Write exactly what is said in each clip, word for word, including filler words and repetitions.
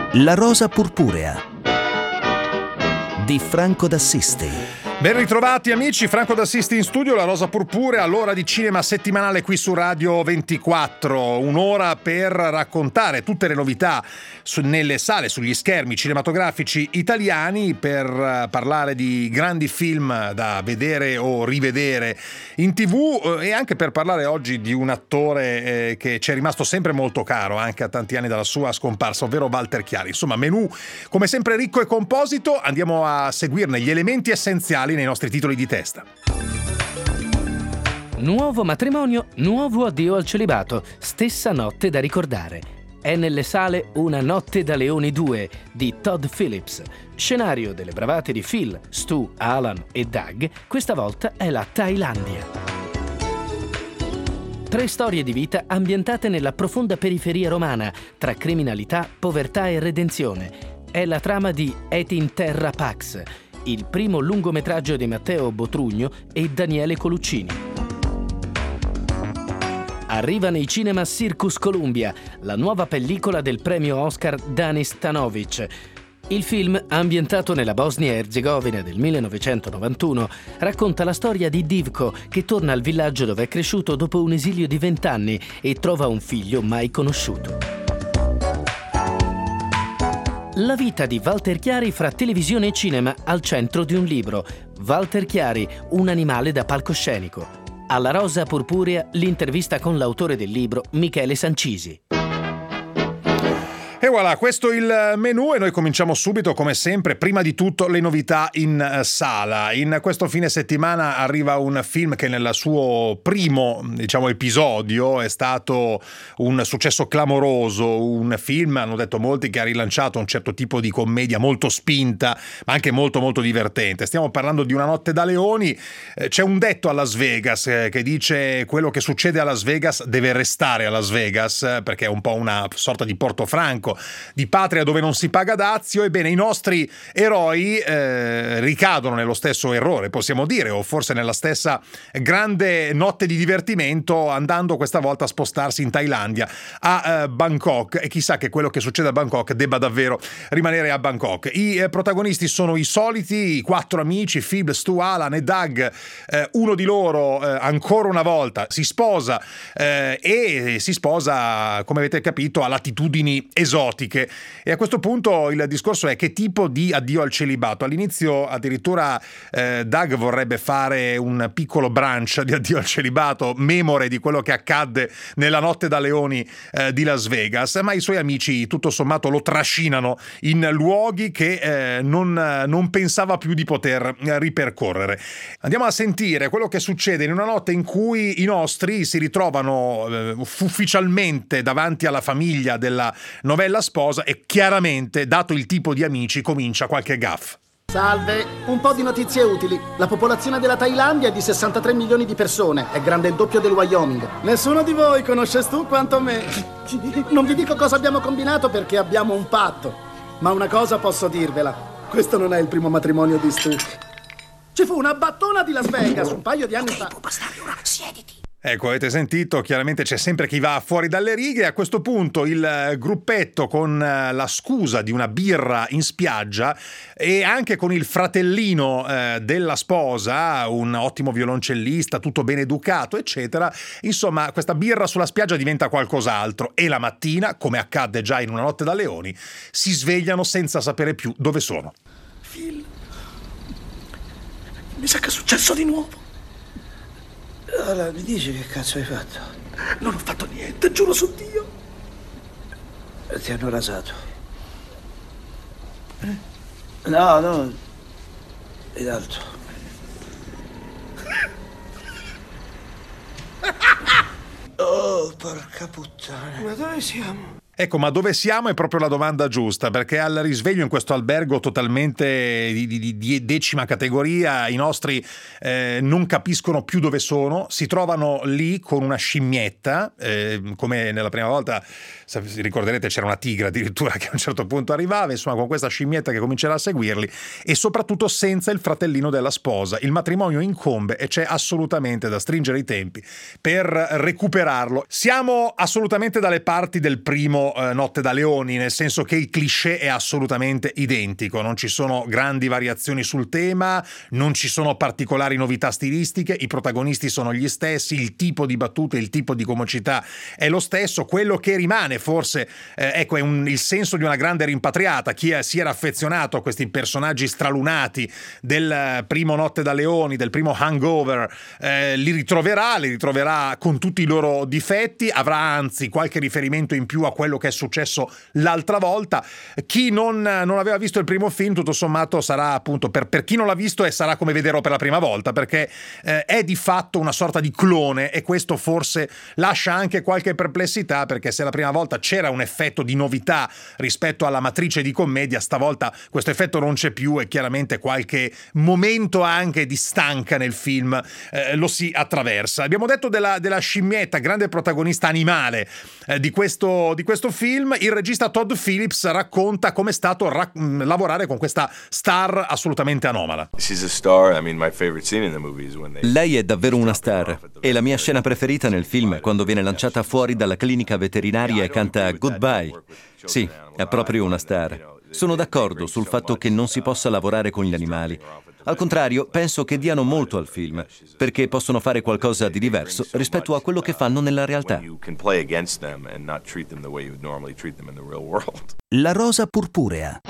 La rosa purpurea di Franco d'Assisti. Ben ritrovati amici, Franco d'Assisti in studio, La Rosa Purpurea, l'ora di cinema settimanale qui su Radio ventiquattro, un'ora per raccontare tutte le novità su, nelle sale, sugli schermi cinematografici italiani, per uh, parlare di grandi film da vedere o rivedere in tv uh, e anche per parlare oggi di un attore eh, che ci è rimasto sempre molto caro anche a tanti anni dalla sua scomparsa, ovvero Walter Chiari. Insomma, menù come sempre ricco e composito, andiamo a seguirne gli elementi essenziali nei nostri titoli di testa. Nuovo matrimonio, nuovo addio al celibato, stessa notte da ricordare. È nelle sale Una notte da leoni due di Todd Phillips. Scenario delle bravate di Phil, Stu, Alan e Doug, questa volta è la Thailandia. Tre storie di vita ambientate nella profonda periferia romana, tra criminalità, povertà e redenzione. È la trama di Et in terra pax, il primo lungometraggio di Matteo Botrugno e Daniele Coluccini. Arriva nei cinema Circus Columbia, la nuova pellicola del premio Oscar Danis Tanovic. Il film, ambientato nella Bosnia e Erzegovina del millenovecentonovantuno, racconta la storia di Divko, che torna al villaggio dove è cresciuto dopo un esilio di vent'anni e trova un figlio mai conosciuto. La vita di Walter Chiari fra televisione e cinema al centro di un libro. Walter Chiari, un animale da palcoscenico. Alla Rosa Purpurea, l'intervista con l'autore del libro, Michele Sancisi. E voilà, questo è il menù e noi cominciamo subito, come sempre, prima di tutto le novità in sala. In questo fine settimana arriva un film che nel suo primo, diciamo, episodio è stato un successo clamoroso, un film, hanno detto molti, che ha rilanciato un certo tipo di commedia molto spinta, ma anche molto molto divertente. Stiamo parlando di Una notte da leoni. C'è un detto a Las Vegas che dice: quello che succede a Las Vegas deve restare a Las Vegas, perché è un po' una sorta di Portofranco, di patria dove non si paga dazio. Ebbene, i nostri eroi eh, ricadono nello stesso errore, possiamo dire, o forse nella stessa grande notte di divertimento, andando questa volta a spostarsi in Thailandia, a eh, Bangkok, e chissà che quello che succede a Bangkok debba davvero rimanere a Bangkok. I eh, protagonisti sono i soliti, i quattro amici, Phil, Stu, Alan e Doug. Eh, uno di loro eh, ancora una volta si sposa eh, e si sposa, come avete capito, a latitudini esotiche. E a questo punto il discorso è: che tipo di addio al celibato? All'inizio addirittura eh, Doug vorrebbe fare un piccolo brunch di addio al celibato, memore di quello che accadde nella notte da leoni eh, di Las Vegas, ma i suoi amici tutto sommato lo trascinano in luoghi che eh, non, non pensava più di poter ripercorrere. Andiamo a sentire quello che succede in una notte in cui i nostri si ritrovano eh, ufficialmente davanti alla famiglia della novella sposa e chiaramente, dato il tipo di amici, comincia qualche gaff. Salve, un po' di notizie utili. La popolazione della Thailandia è di sessantatré milioni di persone, è grande il doppio del Wyoming. Nessuno di voi conosce Stu quanto me. Non vi dico cosa abbiamo combinato perché abbiamo un patto, ma una cosa posso dirvela: questo non è il primo matrimonio di Stu. Ci fu una battona di Las Vegas un paio di anni fa. Bastardi, ora siediti. Ecco, avete sentito, chiaramente c'è sempre chi va fuori dalle righe. A questo punto il gruppetto, con la scusa di una birra in spiaggia e anche con il fratellino eh, della sposa, un ottimo violoncellista, tutto ben educato, eccetera, insomma questa birra sulla spiaggia diventa qualcos'altro e la mattina, come accadde già in Una notte da leoni, si svegliano senza sapere più dove sono. Phil, mi sa che è successo di nuovo. Allora, mi dici che cazzo hai fatto? Non ho fatto niente, giuro su Dio. Ti hanno rasato. Eh? No, no. Ed altro. Oh, porca puttana. Ma dove siamo? Ecco, ma dove siamo è proprio la domanda giusta, perché al risveglio in questo albergo totalmente di, di, di decima categoria i nostri eh, non capiscono più dove sono, si trovano lì con una scimmietta, eh, come nella prima volta, se ricorderete, c'era una tigre addirittura che a un certo punto arrivava, insomma con questa scimmietta che comincerà a seguirli, e soprattutto senza il fratellino della sposa. Il matrimonio incombe e c'è assolutamente da stringere i tempi per recuperarlo. Siamo assolutamente dalle parti del primo primo eh, Notte da Leoni, nel senso che il cliché è assolutamente identico, non ci sono grandi variazioni sul tema, non ci sono particolari novità stilistiche, i protagonisti sono gli stessi, il tipo di battute, il tipo di comicità è lo stesso. Quello che rimane forse eh, ecco è un, il senso di una grande rimpatriata. Chi è, si era affezionato a questi personaggi stralunati del primo Notte da Leoni, del primo Hangover, eh, li ritroverà, li ritroverà con tutti i loro difetti, avrà anzi qualche riferimento in più a quello che è successo l'altra volta. Chi non, non aveva visto il primo film, tutto sommato sarà appunto, per, per chi non l'ha visto, e sarà come vederlo per la prima volta, perché eh, è di fatto una sorta di clone, e questo forse lascia anche qualche perplessità, perché se la prima volta c'era un effetto di novità rispetto alla matrice di commedia, stavolta questo effetto non c'è più, e chiaramente qualche momento anche di stanca nel film eh, lo si attraversa. Abbiamo detto della, della scimmietta, grande protagonista animale eh, di, questo, di questo film. Il regista Todd Phillips racconta com'è stato ra- lavorare con questa star assolutamente anomala. Lei è davvero una star, e la mia scena preferita nel film è quando viene lanciata fuori dalla clinica veterinaria e canta Goodbye. Sì, è proprio una star. Sono d'accordo sul fatto che non si possa lavorare con gli animali. Al contrario, penso che diano molto al film, perché possono fare qualcosa di diverso rispetto a quello che fanno nella realtà. La rosa purpurea.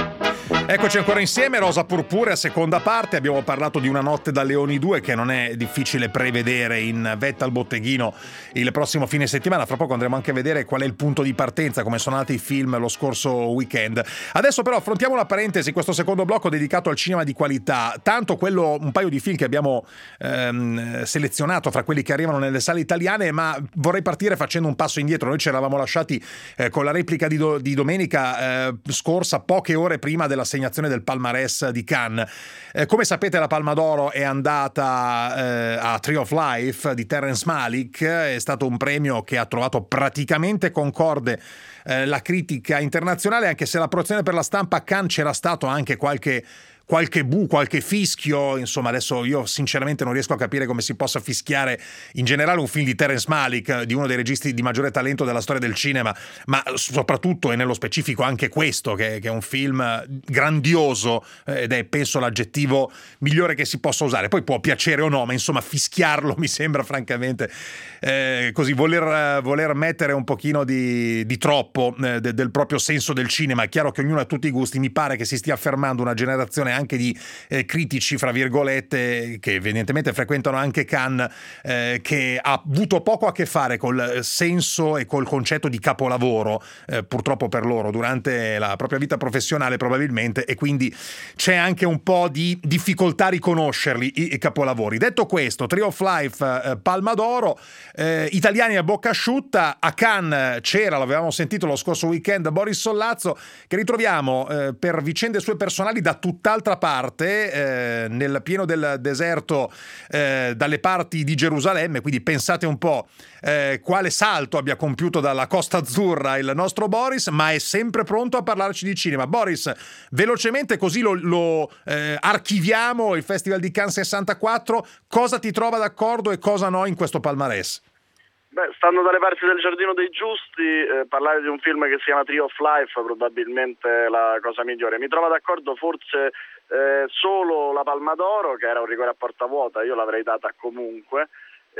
Eccoci ancora insieme, Rosa Purpurea, seconda parte. Abbiamo parlato di Una Notte da Leoni due, che non è difficile prevedere in vetta al botteghino il prossimo fine settimana. Fra poco andremo anche a vedere qual è il punto di partenza, come sono andati i film lo scorso weekend. Adesso però affrontiamo la parentesi, questo secondo blocco dedicato al cinema di qualità. Tanto quello, un paio di film che abbiamo ehm, selezionato fra quelli che arrivano nelle sale italiane, ma vorrei partire facendo un passo indietro. Noi ci eravamo lasciati eh, con la replica di, do, di domenica eh, scorsa, poche ore prima della assegnazione del palmarès di Cannes. Eh, come sapete, la Palma d'Oro è andata eh, a Tree of Life di Terrence Malick. È stato un premio che ha trovato praticamente concorde eh, la critica internazionale, anche se l'approvazione per la stampa a Cannes c'era stato anche qualche qualche bu, qualche fischio. Insomma, adesso io sinceramente non riesco a capire come si possa fischiare in generale un film di Terrence Malick, di uno dei registi di maggiore talento della storia del cinema, ma soprattutto e nello specifico anche questo, che, che è un film grandioso ed è, penso, l'aggettivo migliore che si possa usare. Poi può piacere o no, ma insomma fischiarlo mi sembra francamente eh, così voler, voler mettere un pochino di, di troppo eh, de, del proprio senso del cinema. È chiaro che ognuno ha tutti i gusti, mi pare che si stia affermando una generazione anche di eh, critici, fra virgolette, che evidentemente frequentano anche Cannes, eh, che ha avuto poco a che fare col senso e col concetto di capolavoro, eh, purtroppo per loro, durante la propria vita professionale probabilmente, e quindi c'è anche un po' di difficoltà a riconoscerli i, i capolavori. Detto questo, Tree of Life, eh, Palma d'Oro, eh, italiani a bocca asciutta. A Cannes c'era, l'avevamo sentito lo scorso weekend, Boris Sollazzo, che ritroviamo eh, per vicende sue personali da tutt'altra parte, eh, nel pieno del deserto, eh, dalle parti di Gerusalemme. Quindi pensate un po' eh, quale salto abbia compiuto dalla Costa Azzurra il nostro Boris, ma è sempre pronto a parlarci di cinema. Boris, velocemente, così lo, lo eh, archiviamo, il Festival di Cannes sessantaquattro, cosa ti trova d'accordo e cosa no in questo palmarès? Beh, stando dalle parti del Giardino dei Giusti, eh, parlare di un film che si chiama Tree of Life probabilmente è la cosa migliore. Mi trova d'accordo forse eh, solo la Palma d'Oro, che era un rigore a porta vuota, io l'avrei data comunque,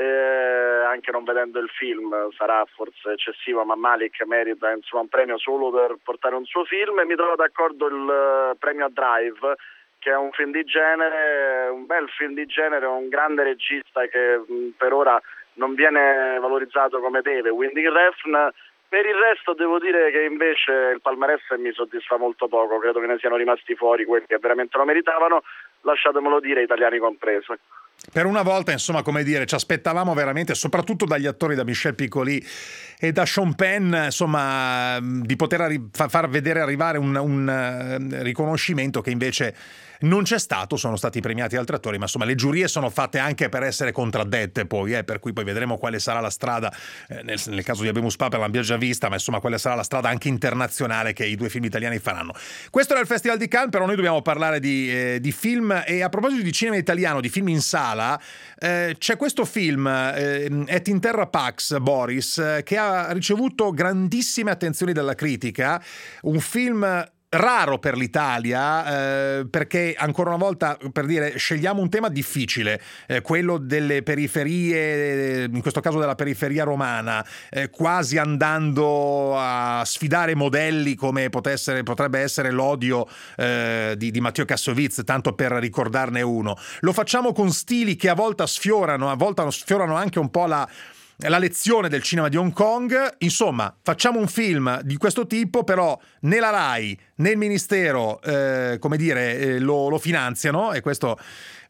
eh, anche non vedendo il film. Sarà forse eccessivo, ma Malick merita insomma un premio solo per portare un suo film. E mi trova d'accordo il uh, premio a Drive, che è un film di genere, un bel film di genere, un grande regista che mh, per ora non viene valorizzato come deve, Windy Refn. Per il resto devo dire che invece il palmarès mi soddisfa molto poco, credo che ne siano rimasti fuori quelli che veramente lo meritavano, lasciatemelo dire, italiani compresi. Per una volta, insomma, come dire, ci aspettavamo veramente, soprattutto dagli attori, da Michel Piccoli e da Sean Penn, insomma, di poter arri- far vedere arrivare un, un riconoscimento che invece non c'è stato, sono stati premiati altri attori, ma insomma le giurie sono fatte anche per essere contraddette poi, eh, per cui poi vedremo quale sarà la strada, eh, nel, nel caso di Habemus Papera l'abbiamo già vista, ma insomma quale sarà la strada anche internazionale che i due film italiani faranno. Questo era il Festival di Cannes, però noi dobbiamo parlare di, eh, di film, e a proposito di cinema italiano, di film in sala, eh, c'è questo film, eh, Et in terra pax, Boris, eh, che ha ricevuto grandissime attenzioni dalla critica, un film raro per l'Italia, eh, perché ancora una volta, per dire, scegliamo un tema difficile, eh, quello delle periferie, in questo caso della periferia romana, eh, quasi andando a sfidare modelli come potesse, potrebbe essere l'odio eh, di, di Matteo Kassovitz, tanto per ricordarne uno. Lo facciamo con stili che a volte sfiorano, a volte sfiorano anche un po' la la lezione del cinema di Hong Kong. Insomma, facciamo un film di questo tipo, però né la Rai né il Ministero eh, come dire eh, lo, lo finanziano, e questo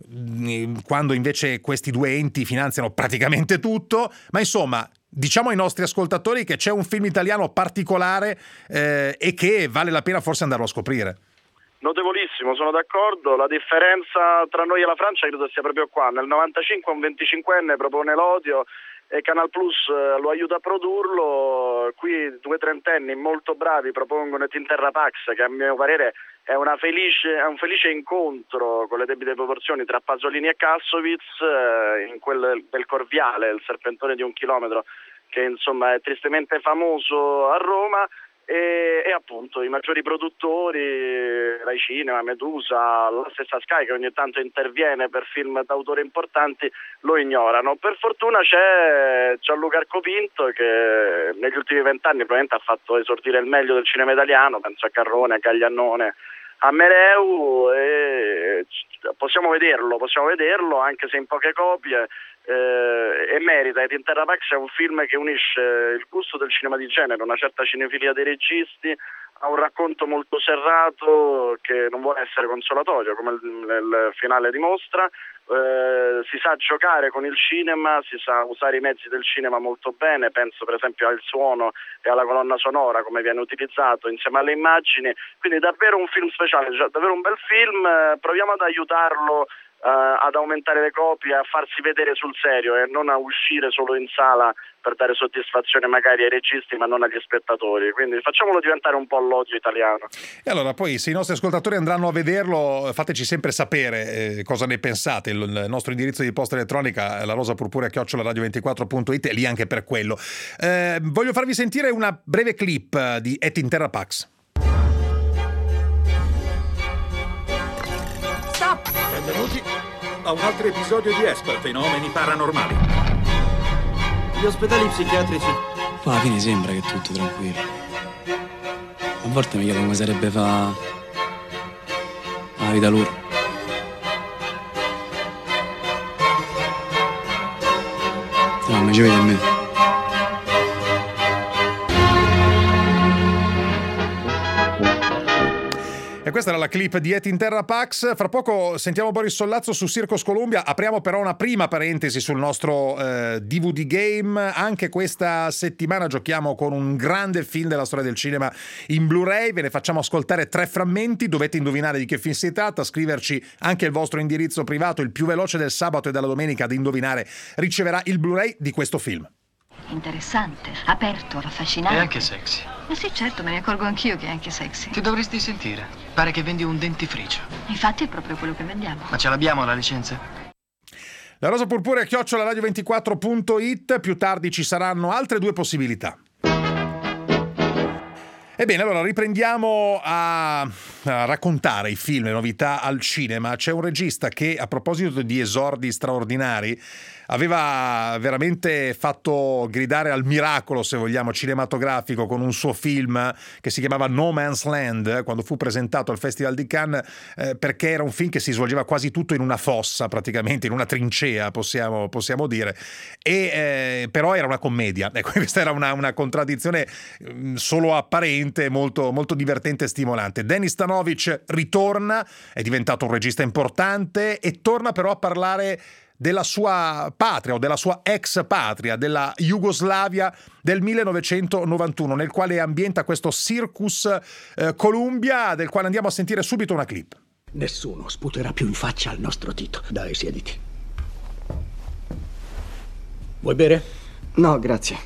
mh, quando invece questi due enti finanziano praticamente tutto. Ma insomma, diciamo ai nostri ascoltatori che c'è un film italiano particolare eh, e che vale la pena forse andarlo a scoprire. Notevolissimo, sono d'accordo. La differenza tra noi e la Francia credo sia proprio qua. Nel novantacinque un venticinquenne propone l'odio e Canal Plus lo aiuta a produrlo. Qui due trentenni molto bravi propongono Et in terra pax, che a mio parere è, una felice, è un felice incontro con le debite proporzioni tra Pasolini e Kassovitz, eh, in quel del Corviale, il serpentone di un chilometro, che insomma è tristemente famoso a Roma. E, e appunto i maggiori produttori, Rai Cinema, Medusa, la stessa Sky, che ogni tanto interviene per film d'autore importanti, lo ignorano. Per fortuna c'è Gianluca Arcopinto, che negli ultimi vent'anni probabilmente ha fatto esordire il meglio del cinema italiano, penso a Carrone, a Gagliannone, a Mereu, e possiamo vederlo, possiamo vederlo anche se in poche copie. Eh, e merita. Et in terra pax è un film che unisce il gusto del cinema di genere, una certa cinefilia dei registi, ha un racconto molto serrato che non vuole essere consolatorio, come il, il finale dimostra. Eh, si sa giocare con il cinema, si sa usare i mezzi del cinema molto bene, penso per esempio al suono e alla colonna sonora, come viene utilizzato insieme alle immagini. Quindi davvero un film speciale, davvero un bel film. Eh, proviamo ad aiutarlo Uh, ad aumentare le copie, a farsi vedere sul serio e non a uscire solo in sala per dare soddisfazione magari ai registi ma non agli spettatori. Quindi facciamolo diventare un po' l'odio italiano. E allora poi, se i nostri ascoltatori andranno a vederlo, fateci sempre sapere eh, cosa ne pensate. Il, il nostro indirizzo di posta elettronica è la rosa purpurea chiocciola radio ventiquattro punto it, è lì anche per quello. Eh, voglio farvi sentire una breve clip di Et in terra pax. Benvenuti a un altro episodio di Esper, fenomeni paranormali. Gli ospedali psichiatrici. Poi alla fine sembra che è tutto tranquillo. A volte mi chiedo come sarebbe fa la vita loro. No, ma ci vede a me. E questa era la clip di Et in terra pax. Fra poco sentiamo Boris Sollazzo su Circus Columbia. Apriamo però una prima parentesi sul nostro eh, D V D Game. Anche questa settimana giochiamo con un grande film della storia del cinema in Blu-ray. Ve ne facciamo ascoltare tre frammenti. Dovete indovinare di che film si tratta, scriverci anche il vostro indirizzo privato. Il più veloce del sabato e della domenica ad indovinare riceverà il Blu-ray di questo film. Interessante, aperto, affascinante. E anche sexy. Ma sì, certo, me ne accorgo anch'io che è anche sexy. Ti dovresti sentire. Pare che vendi un dentifricio. Infatti è proprio quello che vendiamo. Ma ce l'abbiamo la licenza? La rosa purpurea chiocciola radio ventiquattro punto it. Più tardi ci saranno altre due possibilità. Ebbene, allora riprendiamo a, a raccontare i film, le novità al cinema. C'è un regista che, a proposito di esordi straordinari, aveva veramente fatto gridare al miracolo, se vogliamo, cinematografico con un suo film che si chiamava No Man's Land, quando fu presentato al Festival di Cannes, eh, perché era un film che si svolgeva quasi tutto in una fossa, praticamente in una trincea, possiamo, possiamo dire, e eh, però era una commedia. Ecco, questa era una, una contraddizione mh, solo apparente, molto, molto divertente e stimolante. Denis Stanovic ritorna, è diventato un regista importante e torna però a parlare della sua patria o della sua ex patria, della Jugoslavia del millenovecentonovantuno, nel quale ambienta questo Circus eh, Columbia, del quale andiamo a sentire subito una clip. Nessuno sputerà più in faccia al nostro Tito. Dai, siediti. Vuoi bere? No, grazie.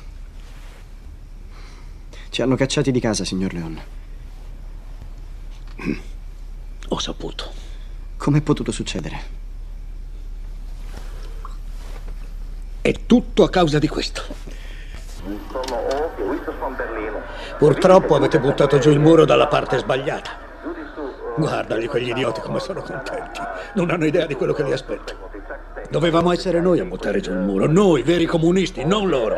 Ci hanno cacciati di casa, signor Leon. Ho saputo. Com'è potuto succedere? È tutto a causa di questo. Purtroppo avete buttato giù il muro dalla parte sbagliata. Guardali quegli idioti come sono contenti. Non hanno idea di quello che li aspetta. Dovevamo essere noi a buttare giù il muro. Noi, veri comunisti, non loro.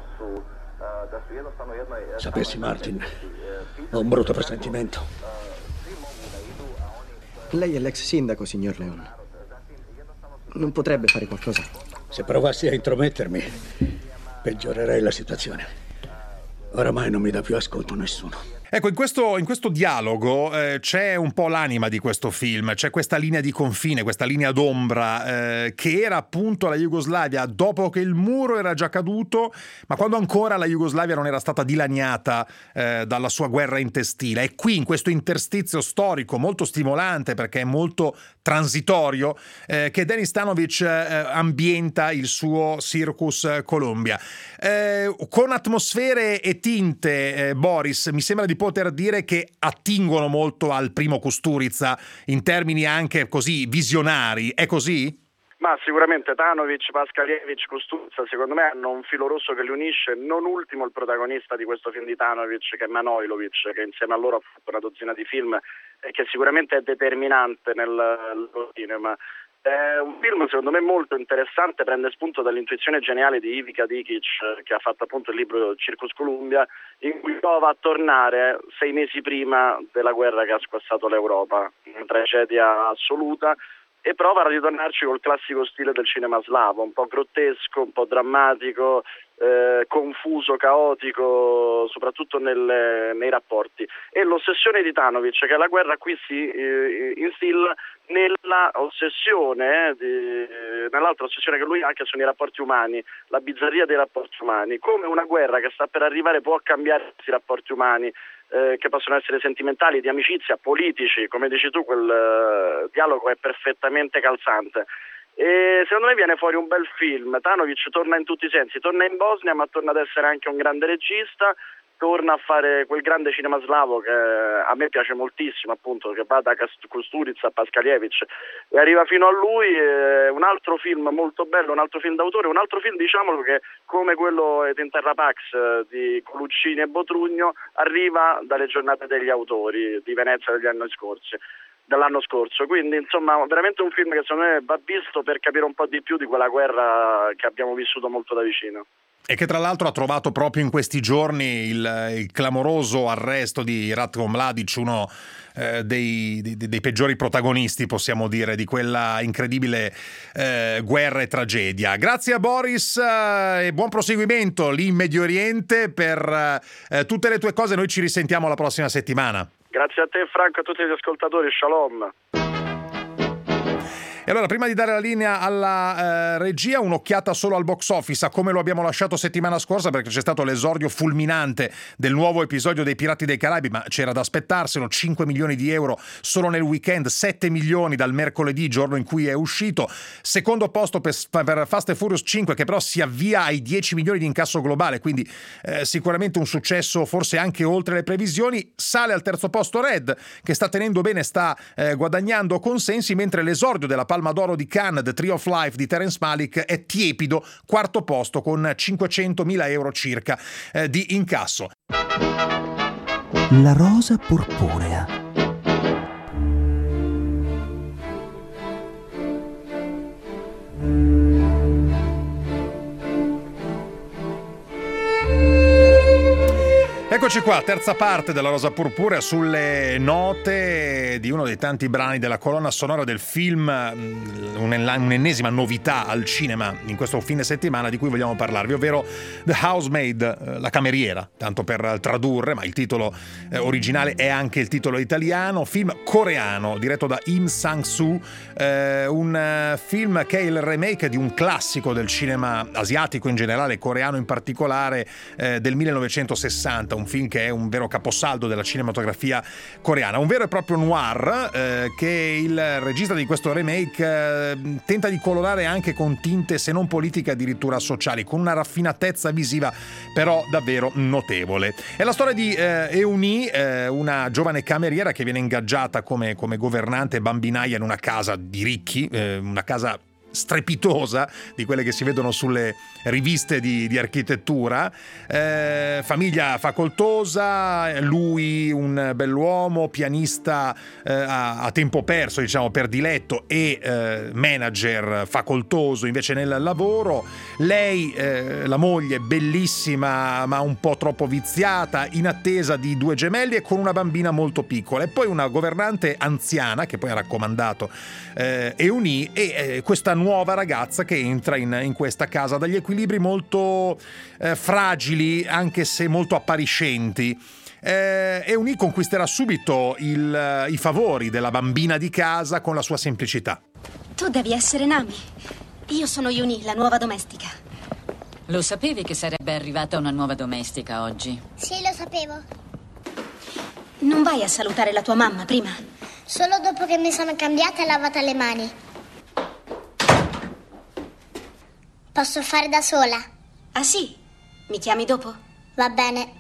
Sapessi, Martin, ho un brutto presentimento. Lei è l'ex sindaco, signor Leon. Non potrebbe fare qualcosa? Se provassi a intromettermi, peggiorerei la situazione. Oramai non mi dà più ascolto nessuno. Ecco, in questo, in questo dialogo eh, c'è un po' l'anima di questo film, c'è questa linea di confine, questa linea d'ombra eh, che era appunto la Jugoslavia dopo che il muro era già caduto, ma quando ancora la Jugoslavia non era stata dilaniata eh, dalla sua guerra intestina. E qui in questo interstizio storico molto stimolante, perché è molto transitorio, eh, che Denis Stanovic eh, ambienta il suo Circus Columbia. Eh, con atmosfere e tinte, eh, Boris, mi sembra di poter dire che attingono molto al primo Kusturica in termini anche così visionari, è così? Ma sicuramente Tanovic, Paskalievich, Kusturica secondo me hanno un filo rosso che li unisce, non ultimo il protagonista di questo film di Tanovic, che è Manojlovic, che insieme a loro ha fatto una dozzina di film e che sicuramente è determinante nel, nel cinema. È un film secondo me molto interessante, prende spunto dall'intuizione geniale di Ivica Dikic, che ha fatto appunto il libro Circus Columbia, in cui prova a tornare sei mesi prima della guerra che ha squassato l'Europa, una tragedia assoluta, e prova a ritornarci col classico stile del cinema slavo, un po' grottesco, un po' drammatico, eh, confuso, caotico, soprattutto nelle, nei rapporti. E l'ossessione di Tanovic, che la guerra qui si eh, instilla nella ossessione, eh, di, nell'altra ossessione che lui ha, che sono i rapporti umani, la bizzarria dei rapporti umani, come una guerra che sta per arrivare può cambiare questi rapporti umani, eh, che possono essere sentimentali, di amicizia, politici, come dici tu, quel uh, dialogo è perfettamente calzante. E secondo me viene fuori un bel film. Tanovic torna in tutti i sensi, torna in Bosnia, ma torna ad essere anche un grande regista, torna a fare quel grande cinema slavo che a me piace moltissimo, appunto, che va da Kusturica a Paskalievich e arriva fino a lui. Eh, un altro film molto bello, un altro film d'autore, un altro film, diciamolo, che come quello Et in Terra Pax eh, di Coluccini e Botrugno arriva dalle giornate degli autori di Venezia degli anni scorsi. dell'anno scorso, quindi insomma veramente un film che secondo me va visto per capire un po' di più di quella guerra che abbiamo vissuto molto da vicino. E che tra l'altro ha trovato proprio in questi giorni il, il clamoroso arresto di Ratko Mladic, uno eh, dei, dei, dei peggiori protagonisti, possiamo dire, di quella incredibile eh, guerra e tragedia. Grazie a Boris eh, e buon proseguimento lì in Medio Oriente per eh, tutte le tue cose. Noi ci risentiamo la prossima settimana. Grazie a te, Franco, e a tutti gli ascoltatori. Shalom. E allora, prima di dare la linea alla eh, regia, un'occhiata solo al box office, a come lo abbiamo lasciato settimana scorsa, perché c'è stato l'esordio fulminante del nuovo episodio dei Pirati dei Caraibi, ma c'era da aspettarselo. Cinque milioni di euro solo nel weekend, sette milioni dal mercoledì, giorno in cui è uscito. Secondo posto per, per Fast and Furious cinque, che però si avvia ai dieci milioni di incasso globale, quindi eh, sicuramente un successo forse anche oltre le previsioni. Sale al terzo posto Red, che sta tenendo bene, sta eh, guadagnando consensi, mentre l'esordio della Palma d'Oro di Cannes, The Tree of Life di Terrence Malick, è tiepido, quarto posto con cinquecentomila euro circa eh, di incasso. La rosa purpurea. Eccoci qua, terza parte della Rosa Purpurea, sulle note di uno dei tanti brani della colonna sonora del film, un'ennesima novità al cinema in questo fine settimana di cui vogliamo parlarvi, ovvero The Housemaid, la cameriera, tanto per tradurre, ma il titolo originale è anche il titolo italiano, film coreano diretto da Im Sang-soo, eh, un film che è il remake di un classico del cinema asiatico in generale, coreano in particolare, eh, del millenovecentosessanta, un film film che è un vero caposaldo della cinematografia coreana, un vero e proprio noir eh, che il regista di questo remake eh, tenta di colorare anche con tinte se non politiche addirittura sociali, con una raffinatezza visiva però davvero notevole. È la storia di eh, Eun-hee, eh, una giovane cameriera che viene ingaggiata come, come governante e bambinaia in una casa di ricchi, eh, una casa strepitosa di quelle che si vedono sulle riviste di, di architettura, eh, famiglia facoltosa, lui un bell'uomo, pianista eh, a, a tempo perso, diciamo per diletto, e eh, manager facoltoso invece nel lavoro, lei eh, la moglie bellissima ma un po' troppo viziata, in attesa di due gemelli e con una bambina molto piccola, e poi una governante anziana che poi ha raccomandato eh, Eun-hee, e eh, questa nuova ragazza che entra in, in questa casa dagli equilibri molto eh, fragili, anche se molto appariscenti. Eh, Eun-hee conquisterà subito il, i favori della bambina di casa con la sua semplicità. Tu devi essere Nami. Io sono Eun-hee, la nuova domestica. Lo sapevi che sarebbe arrivata una nuova domestica oggi? Sì, lo sapevo. Non vai a salutare la tua mamma prima? Solo dopo che mi sono cambiata e lavata le mani. Posso fare da sola? Ah sì? Mi chiami dopo? Va bene.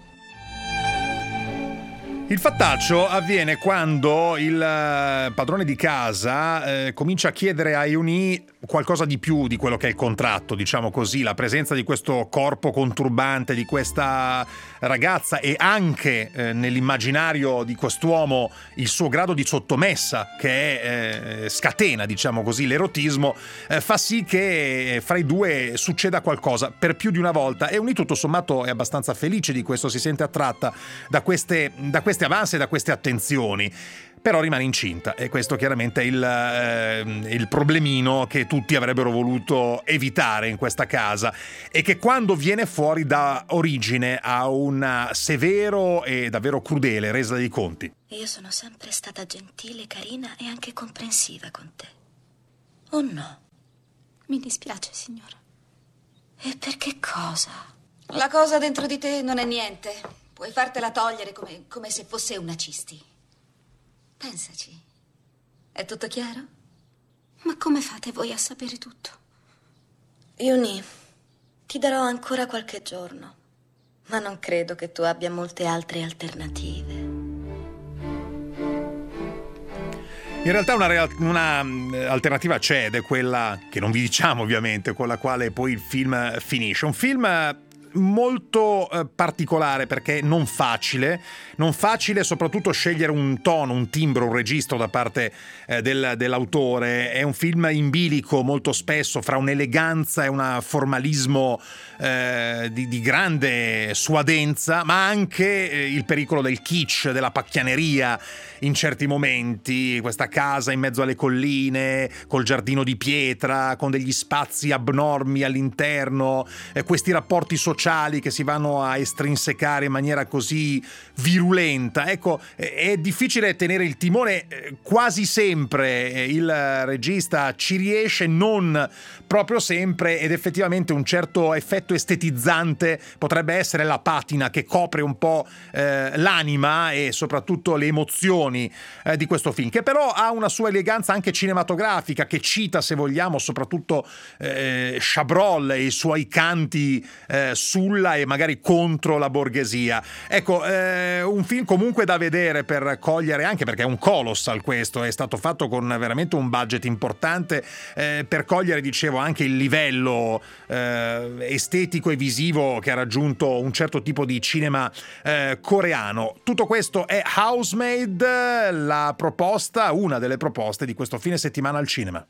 Il fattaccio avviene quando il padrone di casa eh, comincia a chiedere a Eun-hee qualcosa di più di quello che è il contratto, diciamo così, la presenza di questo corpo conturbante, di questa ragazza, e anche eh, nell'immaginario di quest'uomo il suo grado di sottomessa che è, eh, scatena, diciamo così, l'erotismo, eh, fa sì che fra i due succeda qualcosa per più di una volta. E Eun-hee tutto sommato è abbastanza felice di questo, si sente attratta da queste, da queste avanze e da queste attenzioni. Però rimane incinta, e questo chiaramente è il, eh, il problemino che tutti avrebbero voluto evitare in questa casa, e che quando viene fuori dà origine a una severo e davvero crudele resa dei conti. Io sono sempre stata gentile, carina e anche comprensiva con te. Oh no? Mi dispiace, signora. E per che cosa? La cosa dentro di te non è niente. Puoi fartela togliere come, come se fosse una cisti. Pensaci. È tutto chiaro? Ma come fate voi a sapere tutto? Eun-hee, ti darò ancora qualche giorno, ma non credo che tu abbia molte altre alternative. In realtà una, real- una alternativa c'è, ed è quella che non vi diciamo ovviamente, con la quale poi il film finisce. Un film molto eh, particolare, perché non facile, non facile soprattutto scegliere un tono, un timbro, un registro da parte eh, del, dell'autore. È un film in bilico molto spesso fra un'eleganza e un formalismo eh, di, di grande suadenza, ma anche eh, il pericolo del kitsch, della pacchianeria in certi momenti. Questa casa in mezzo alle colline, col giardino di pietra, con degli spazi abnormi all'interno, eh, questi rapporti sociali che si vanno a estrinsecare in maniera così virulenta. Ecco, è difficile tenere il timone quasi sempre, il regista ci riesce, non proprio sempre, ed effettivamente un certo effetto estetizzante potrebbe essere la patina che copre un po' eh, l'anima e soprattutto le emozioni eh, di questo film, che però ha una sua eleganza anche cinematografica, che cita, se vogliamo, soprattutto eh, Chabrol e i suoi canti eh, sulla e magari contro la borghesia. Ecco, eh, un film comunque da vedere per cogliere, anche perché è un colossal questo, è stato fatto con veramente un budget importante, eh, per cogliere, dicevo, anche il livello eh, estetico e visivo che ha raggiunto un certo tipo di cinema eh, coreano. Tutto questo è Housemaid, la proposta, una delle proposte di questo fine settimana al cinema.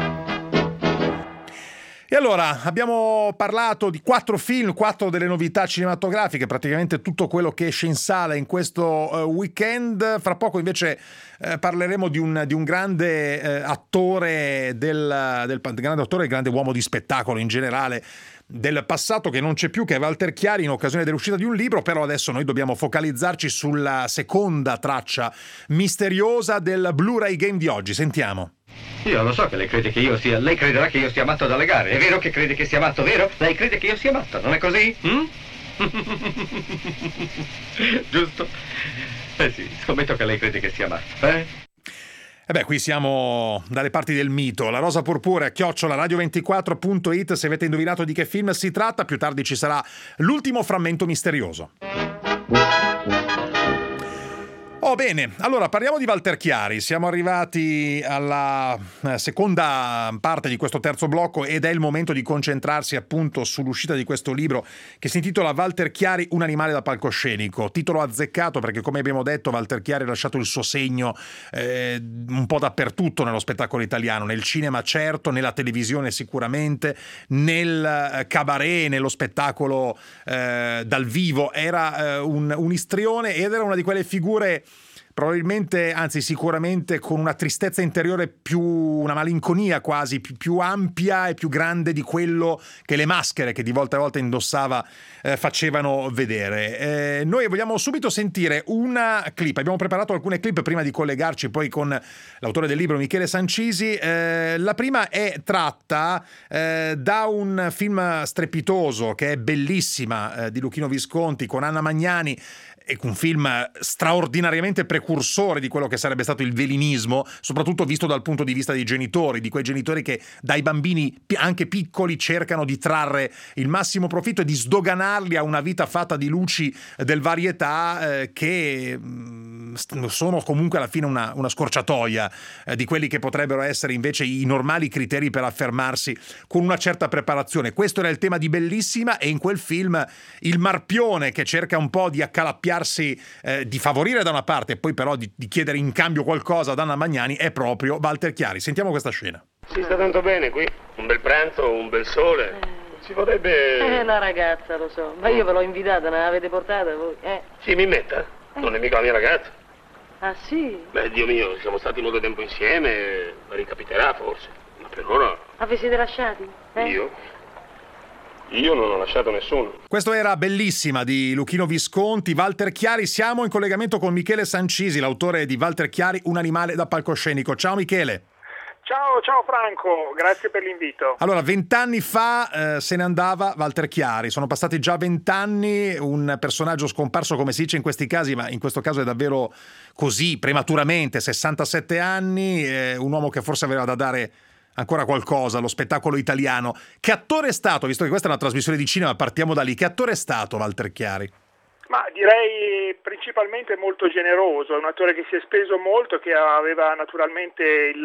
E allora, abbiamo parlato di quattro film, quattro delle novità cinematografiche, praticamente tutto quello che esce in sala in questo uh, weekend. Fra poco invece eh, parleremo di un, di un grande eh, attore, del, del grande attore e grande uomo di spettacolo in generale del passato, che non c'è più, che è Walter Chiari, in occasione dell'uscita di un libro. Però adesso noi dobbiamo focalizzarci sulla seconda traccia misteriosa del Blu-ray Game di oggi. Sentiamo. Io lo so che lei crede che io sia... Lei crederà che io sia matto dalle gare. È vero che crede che sia matto, vero? Lei crede che io sia matto, non è così? Mm? Giusto? Eh sì, scommetto che lei crede che sia matto, eh? E beh, qui siamo dalle parti del mito. La rosa purpurea, chiocciola radio ventiquattro punto it, se avete indovinato di che film si tratta. Più tardi ci sarà l'ultimo frammento misterioso. Oh, bene, allora parliamo di Walter Chiari. Siamo arrivati alla seconda parte di questo terzo blocco ed è il momento di concentrarsi appunto sull'uscita di questo libro che si intitola Walter Chiari, un animale da palcoscenico. Titolo azzeccato perché, come abbiamo detto, Walter Chiari ha lasciato il suo segno eh, un po' dappertutto nello spettacolo italiano, nel cinema certo, nella televisione sicuramente, nel cabaret, nello spettacolo eh, dal vivo. Era eh, un, un istrione ed era una di quelle figure probabilmente, anzi sicuramente, con una tristezza interiore più, una malinconia quasi, più, più ampia e più grande di quello che le maschere che di volta a volta indossava eh, facevano vedere. Eh, noi vogliamo subito sentire una clip, abbiamo preparato alcune clip prima di collegarci poi con l'autore del libro Michele Sancisi. Eh, la prima è tratta eh, da un film strepitoso che è Bellissima eh, di Luchino Visconti con Anna Magnani, è un film straordinariamente precursore di quello che sarebbe stato il velinismo, soprattutto visto dal punto di vista dei genitori, di quei genitori che dai bambini anche piccoli cercano di trarre il massimo profitto e di sdoganarli a una vita fatta di luci del varietà eh, che mh, sono comunque alla fine una, una scorciatoia eh, di quelli che potrebbero essere invece i normali criteri per affermarsi con una certa preparazione. Questo era il tema di Bellissima e in quel film il marpione che cerca un po' di accalappiare Eh, di favorire da una parte e poi però di, di chiedere in cambio qualcosa ad Anna Magnani è proprio Walter Chiari. Sentiamo questa scena. Si sta tanto bene qui, un bel pranzo, un bel sole. Eh. Si potrebbe... Eh, la ragazza, lo so, ma io ve l'ho invitata, ne avete portata voi? Eh. Sì, mi metta, eh. Non è mica la mia ragazza. Ah sì? Beh, Dio mio, siamo stati molto tempo insieme, ricapiterà forse, ma per ora... Ma vi siete lasciati? Eh? Io? Io non ho lasciato nessuno. Questo era Bellissima di Luchino Visconti. Walter Chiari, siamo in collegamento con Michele Sancisi, l'autore di Walter Chiari, un animale da palcoscenico. Ciao Michele. Ciao, ciao Franco, grazie per l'invito. Allora, vent'anni fa eh, se ne andava Walter Chiari, sono passati già vent'anni, un personaggio scomparso come si dice in questi casi, ma in questo caso è davvero così, prematuramente, sessantasette anni, eh, un uomo che forse aveva da dare ancora qualcosa allo spettacolo italiano. Che attore è stato, visto che questa è una trasmissione di cinema, partiamo da lì, che attore è stato Walter Chiari? Ma direi principalmente molto generoso, è un attore che si è speso molto, che aveva naturalmente il,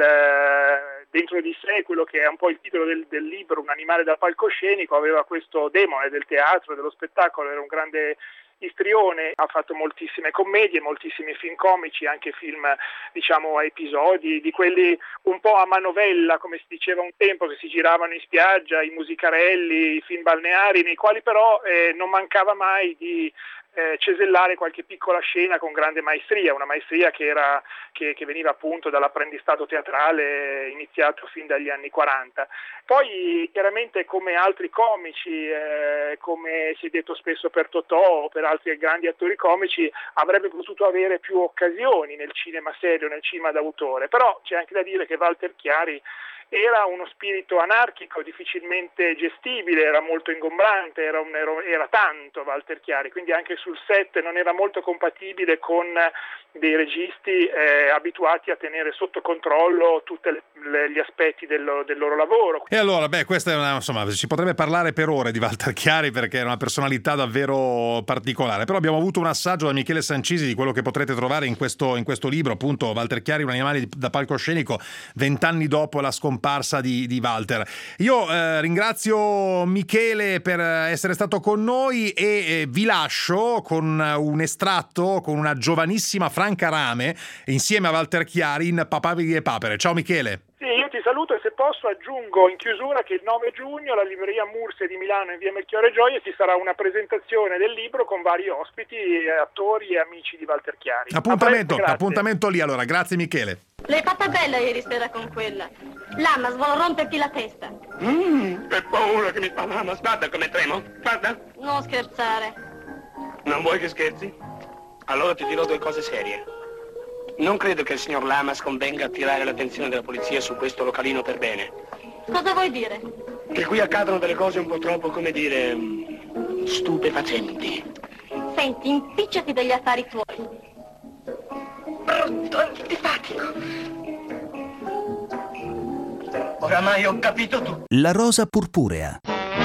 dentro di sé quello che è un po' il titolo del, del libro, un animale da palcoscenico, aveva questo demone del teatro, dello spettacolo, era un grande istrione, ha fatto moltissime commedie, moltissimi film comici, anche film diciamo a episodi, di quelli un po' a manovella come si diceva un tempo, che si giravano in spiaggia, i musicarelli, i film balneari, nei quali però eh, non mancava mai di Eh, cesellare qualche piccola scena con grande maestria, una maestria che, era, che, che veniva appunto dall'apprendistato teatrale iniziato fin dagli anni quaranta. Poi chiaramente come altri comici, eh, come si è detto spesso per Totò o per altri grandi attori comici, avrebbe potuto avere più occasioni nel cinema serio, nel cinema d'autore, però c'è anche da dire che Walter Chiari era uno spirito anarchico, difficilmente gestibile, era molto ingombrante, era, un, era tanto Walter Chiari, quindi anche sul set non era molto compatibile con dei registi eh, abituati a tenere sotto controllo tutti gli aspetti del, del loro lavoro. E allora, beh, questa è una, insomma, si potrebbe parlare per ore di Walter Chiari perché è una personalità davvero particolare, però abbiamo avuto un assaggio da Michele Sancisi di quello che potrete trovare in questo, in questo libro, appunto Walter Chiari, un animale da palcoscenico, vent'anni dopo la scomparsa di, di Walter. Io eh, ringrazio Michele per essere stato con noi e eh, vi lascio con un estratto con una giovanissima Franca Rame insieme a Walter Chiari in Papaveri e Papere. Ciao Michele. Sì, io ti saluto e se posso aggiungo in chiusura che il nove giugno alla libreria Murse di Milano in via Melchiorre Gioia ci sarà una presentazione del libro con vari ospiti, attori e amici di Walter Chiari. Appuntamento, presto, appuntamento lì allora, grazie Michele. L'hai fatta bella ieri sera con quella. Lama, vuole romperti la testa. Mmm, che paura che mi fa mamma, guarda come tremo, guarda. Non scherzare. Non vuoi che scherzi? Allora ti dirò due cose serie. Non credo che il signor Lamas convenga attirare l'attenzione della polizia su questo localino per bene. Cosa vuoi dire? Che qui accadono delle cose un po' troppo, come dire, stupefacenti. Senti, impicciati degli affari tuoi. Brutto, antipatico. Oramai ho capito tutto. La rosa purpurea.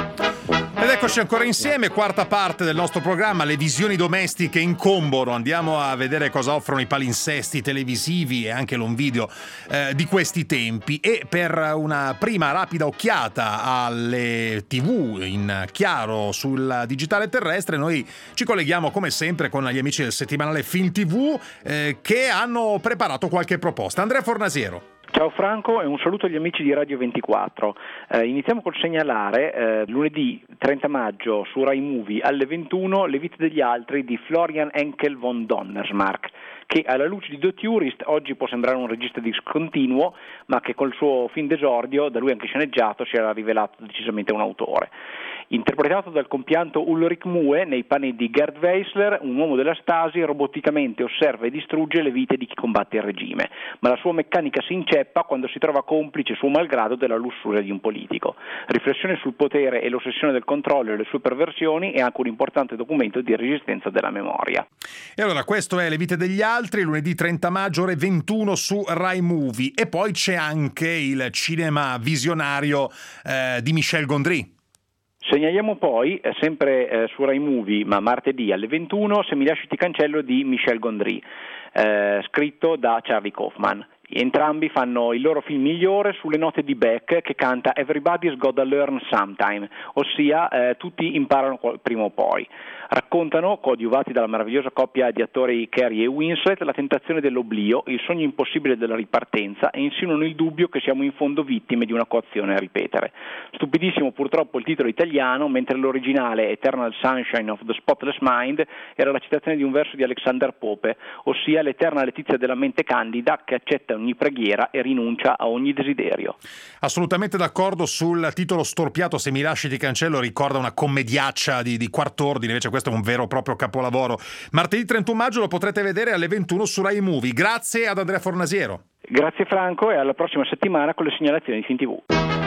Ed eccoci ancora insieme, quarta parte del nostro programma, le visioni domestiche incombono. Andiamo a vedere cosa offrono i palinsesti televisivi e anche l'on video eh, di questi tempi. E per una prima rapida occhiata alle tivù in chiaro sul digitale terrestre, noi ci colleghiamo come sempre con gli amici del settimanale Film tivù eh, che hanno preparato qualche proposta. Andrea Fornasiero. Ciao Franco e un saluto agli amici di Radio ventiquattro. Eh, iniziamo col segnalare eh, lunedì trenta maggio su Rai Movie alle ventuno Le vite degli altri di Florian Henkel von Donnersmarck, che alla luce di The Tourist oggi può sembrare un regista discontinuo, ma che col suo film d'esordio, da lui anche sceneggiato, si era rivelato decisamente un autore. Interpretato dal compianto Ulrich Mue nei panni di Gerd Weissler, un uomo della Stasi roboticamente osserva e distrugge le vite di chi combatte il regime, ma la sua meccanica si inceppa quando si trova complice suo malgrado della lussuria di un politico. Riflessione sul potere e l'ossessione del controllo e le sue perversioni è anche un importante documento di resistenza della memoria. E allora questo è Le vite degli altri, lunedì trenta maggio ore ventuno su Rai Movie. E poi c'è anche il cinema visionario eh, di Michel Gondry. Segnaliamo poi, eh, sempre eh, su Rai Movie, ma martedì alle ventuno, Se mi lasci ti cancello di Michel Gondry, eh, scritto da Charlie Kaufman. Entrambi fanno il loro film migliore sulle note di Beck, che canta Everybody's Gotta Learn Sometime, ossia eh, tutti imparano prima o poi. Raccontano, coadiuvati dalla meravigliosa coppia di attori Carey e Winslet, la tentazione dell'oblio, il sogno impossibile della ripartenza e insinuano il dubbio che siamo in fondo vittime di una coazione a ripetere. Stupidissimo purtroppo il titolo italiano, mentre l'originale Eternal Sunshine of the Spotless Mind era la citazione di un verso di Alexander Pope, ossia l'eterna letizia della mente candida che accetta ogni preghiera e rinuncia a ogni desiderio. Assolutamente d'accordo sul titolo storpiato. Se mi lasci ti cancello ricorda una commediaccia di, di quart'ordine, invece questo è un vero e proprio capolavoro. Martedì trentuno maggio lo potrete vedere alle ventuno su Rai Movie. Grazie ad Andrea Fornasiero. Grazie Franco e alla prossima settimana con le segnalazioni di Film tivù.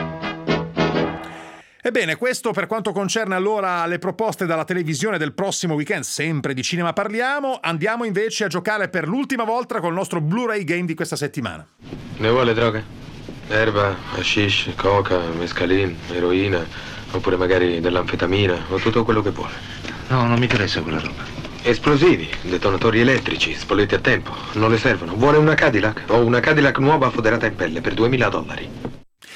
Ebbene, questo per quanto concerne allora le proposte dalla televisione del prossimo weekend, sempre di cinema parliamo. Andiamo invece a giocare per l'ultima volta col nostro Blu-ray game di questa settimana. Ne vuole droga? Erba, hashish, coca, mescalin, eroina, oppure magari dell'anfetamina o tutto quello che vuole. No, non mi interessa quella roba. Esplosivi, detonatori elettrici, spoletti a tempo, non le servono. Vuole una Cadillac? Ho una Cadillac nuova foderata in pelle per duemila dollari.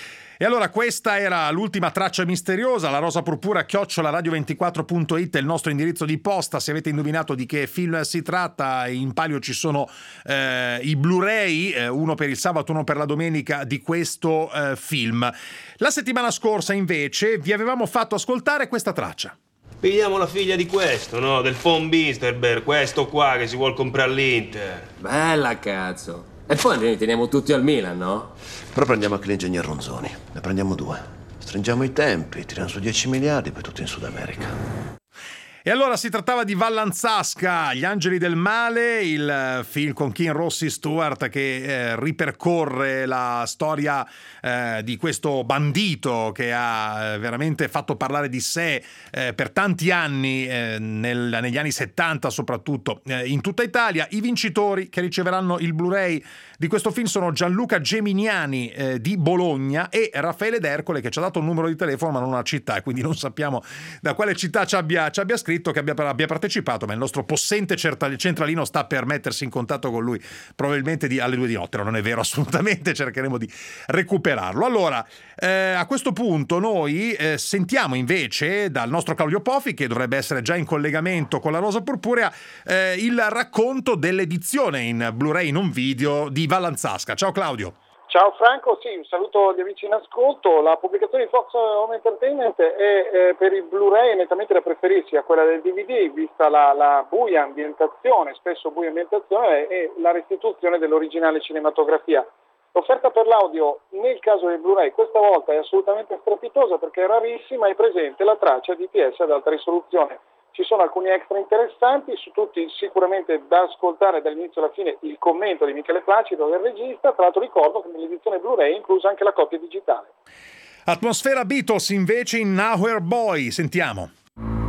E allora questa era l'ultima traccia misteriosa, la rosa purpura chiocciola radio ventiquattro punto it è il nostro indirizzo di posta. Se avete indovinato di che film si tratta, in palio ci sono eh, i Blu-ray, eh, uno per il sabato, uno per la domenica di questo eh, film. La settimana scorsa invece vi avevamo fatto ascoltare questa traccia. Pigliamo la figlia di questo, no? Del von Binsterberg, questo qua che si vuol comprare l'Inter. Bella cazzo. E poi ne teniamo tutti al Milan, no? Però prendiamo anche l'ingegner Ronzoni. Ne prendiamo due. Stringiamo i tempi, tiriamo su dieci miliardi, poi tutto in Sud America. E allora si trattava di Vallanzasca, Gli angeli del male, il film con Kim Rossi Stewart che eh, ripercorre la storia eh, di questo bandito che ha eh, veramente fatto parlare di sé eh, per tanti anni, eh, nel, negli anni settanta soprattutto, eh, in tutta Italia. I vincitori che riceveranno il Blu-ray di questo film sono Gianluca Geminiani eh, di Bologna e Raffaele D'Ercole, che ci ha dato un numero di telefono ma non una città, e quindi non sappiamo da quale città ci abbia, ci abbia scritto, che abbia, abbia partecipato, ma il nostro possente centralino sta per mettersi in contatto con lui probabilmente di, alle due di notte. No, non è vero assolutamente, cercheremo di recuperarlo. Allora eh, a questo punto noi eh, sentiamo invece dal nostro Claudio Pofi, che dovrebbe essere già in collegamento con la rosa purpurea, eh, il racconto dell'edizione in Blu-ray non video di Vallanzasca. Ciao Claudio. Ciao Franco, sì, un saluto agli amici in ascolto. La pubblicazione di Fox Home Entertainment è eh, per il Blu-ray nettamente da preferirsi a quella del D V D, vista la, la buia ambientazione, spesso buia ambientazione, e la restituzione dell'originale cinematografia. L'offerta per l'audio nel caso del Blu-ray questa volta è assolutamente strepitosa perché è rarissima e presente la traccia D P S ad alta risoluzione. Ci sono alcuni extra interessanti, su tutti sicuramente da ascoltare dall'inizio alla fine il commento di Michele Placido del regista. Tra l'altro ricordo che nell'edizione Blu-ray è inclusa anche la copia digitale. Atmosfera Beatles invece in Nowhere Boy, sentiamo.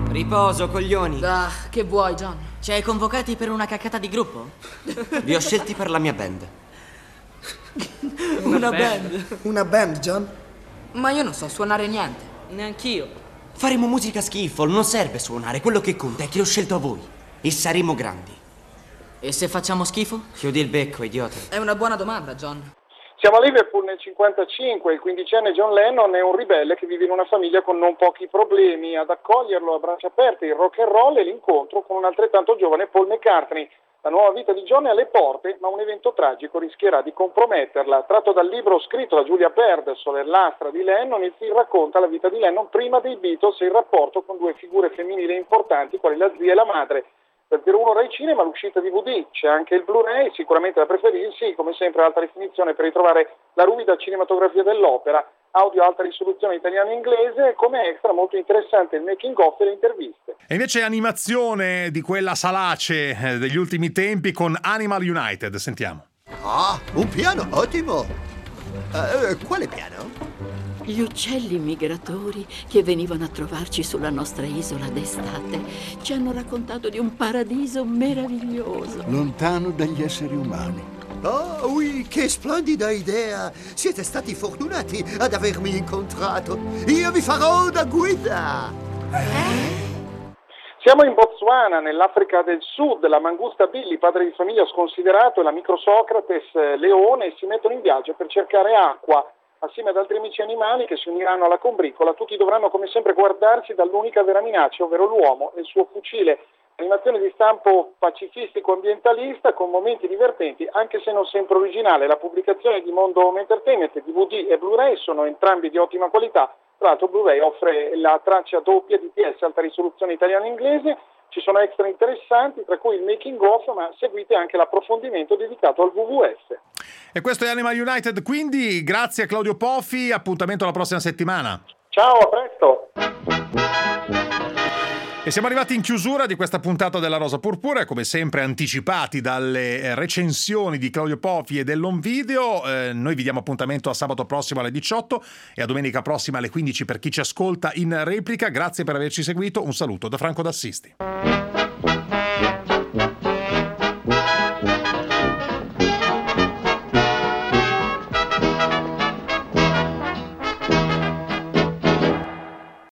Riposo, coglioni. Ah, che vuoi, John? Ci hai convocati per una caccata di gruppo? Vi ho scelti per la mia band. Una, una band. band? Una band, John? Ma io non so suonare niente. Neanch'io. Faremo musica skiffle, non serve suonare. Quello che conta è che ho scelto a voi. E saremo grandi. E se facciamo schifo? Chiudi il becco, idiota. È una buona domanda, John. Siamo a Liverpool nel cinquantacinque, il quindicenne John Lennon è un ribelle che vive in una famiglia con non pochi problemi. Ad accoglierlo a braccia aperte il rock and roll e l'incontro con un altrettanto giovane Paul McCartney. La nuova vita di John è alle porte, ma un evento tragico rischierà di comprometterla. Tratto dal libro scritto da Julia Baird, Sorellastra di Lennon, il film racconta la vita di Lennon prima dei Beatles e il rapporto con due figure femminili importanti, quali la zia e la madre. Per Piero uno Rai Cinema l'uscita D V D, c'è anche il Blu-ray, sicuramente da preferirsi, come sempre alta definizione per ritrovare la ruvida cinematografia dell'opera, audio alta risoluzione italiano e inglese, e come extra molto interessante il making of e le interviste. E invece animazione di quella salace degli ultimi tempi con Animal United, sentiamo. Ah, un piano ottimo! Uh, quale piano? Gli uccelli migratori che venivano a trovarci sulla nostra isola d'estate ci hanno raccontato di un paradiso meraviglioso. Lontano dagli esseri umani. Oh, oui, che splendida idea! Siete stati fortunati ad avermi incontrato. Io vi farò da guida! Siamo in Botswana, nell'Africa del Sud. La mangusta Billy, padre di famiglia sconsiderato, e la microsocrates leone si mettono in viaggio per cercare acqua. Assieme ad altri amici animali che si uniranno alla combricola, tutti dovranno come sempre guardarsi dall'unica vera minaccia, ovvero l'uomo e il suo fucile. Animazione di stampo pacifistico-ambientalista con momenti divertenti, anche se non sempre originale. La pubblicazione di Mondo Home Entertainment, D V D e Blu-ray sono entrambi di ottima qualità. Tra l'altro Blu-ray offre la traccia doppia D T S, alta risoluzione italiano-inglese. Ci sono extra interessanti, tra cui il making of, ma seguite anche l'approfondimento dedicato al W W F. E questo è Animal United, quindi grazie a Claudio Poffi, appuntamento alla prossima settimana. Ciao, a presto! E siamo arrivati in chiusura di questa puntata della Rosa Purpurea, come sempre anticipati dalle recensioni di Claudio Poffi e dell'Home Video. Eh, noi vi diamo appuntamento a sabato prossimo alle diciotto e a domenica prossima alle quindici per chi ci ascolta in replica. Grazie per averci seguito, un saluto da Franco D'Assisti.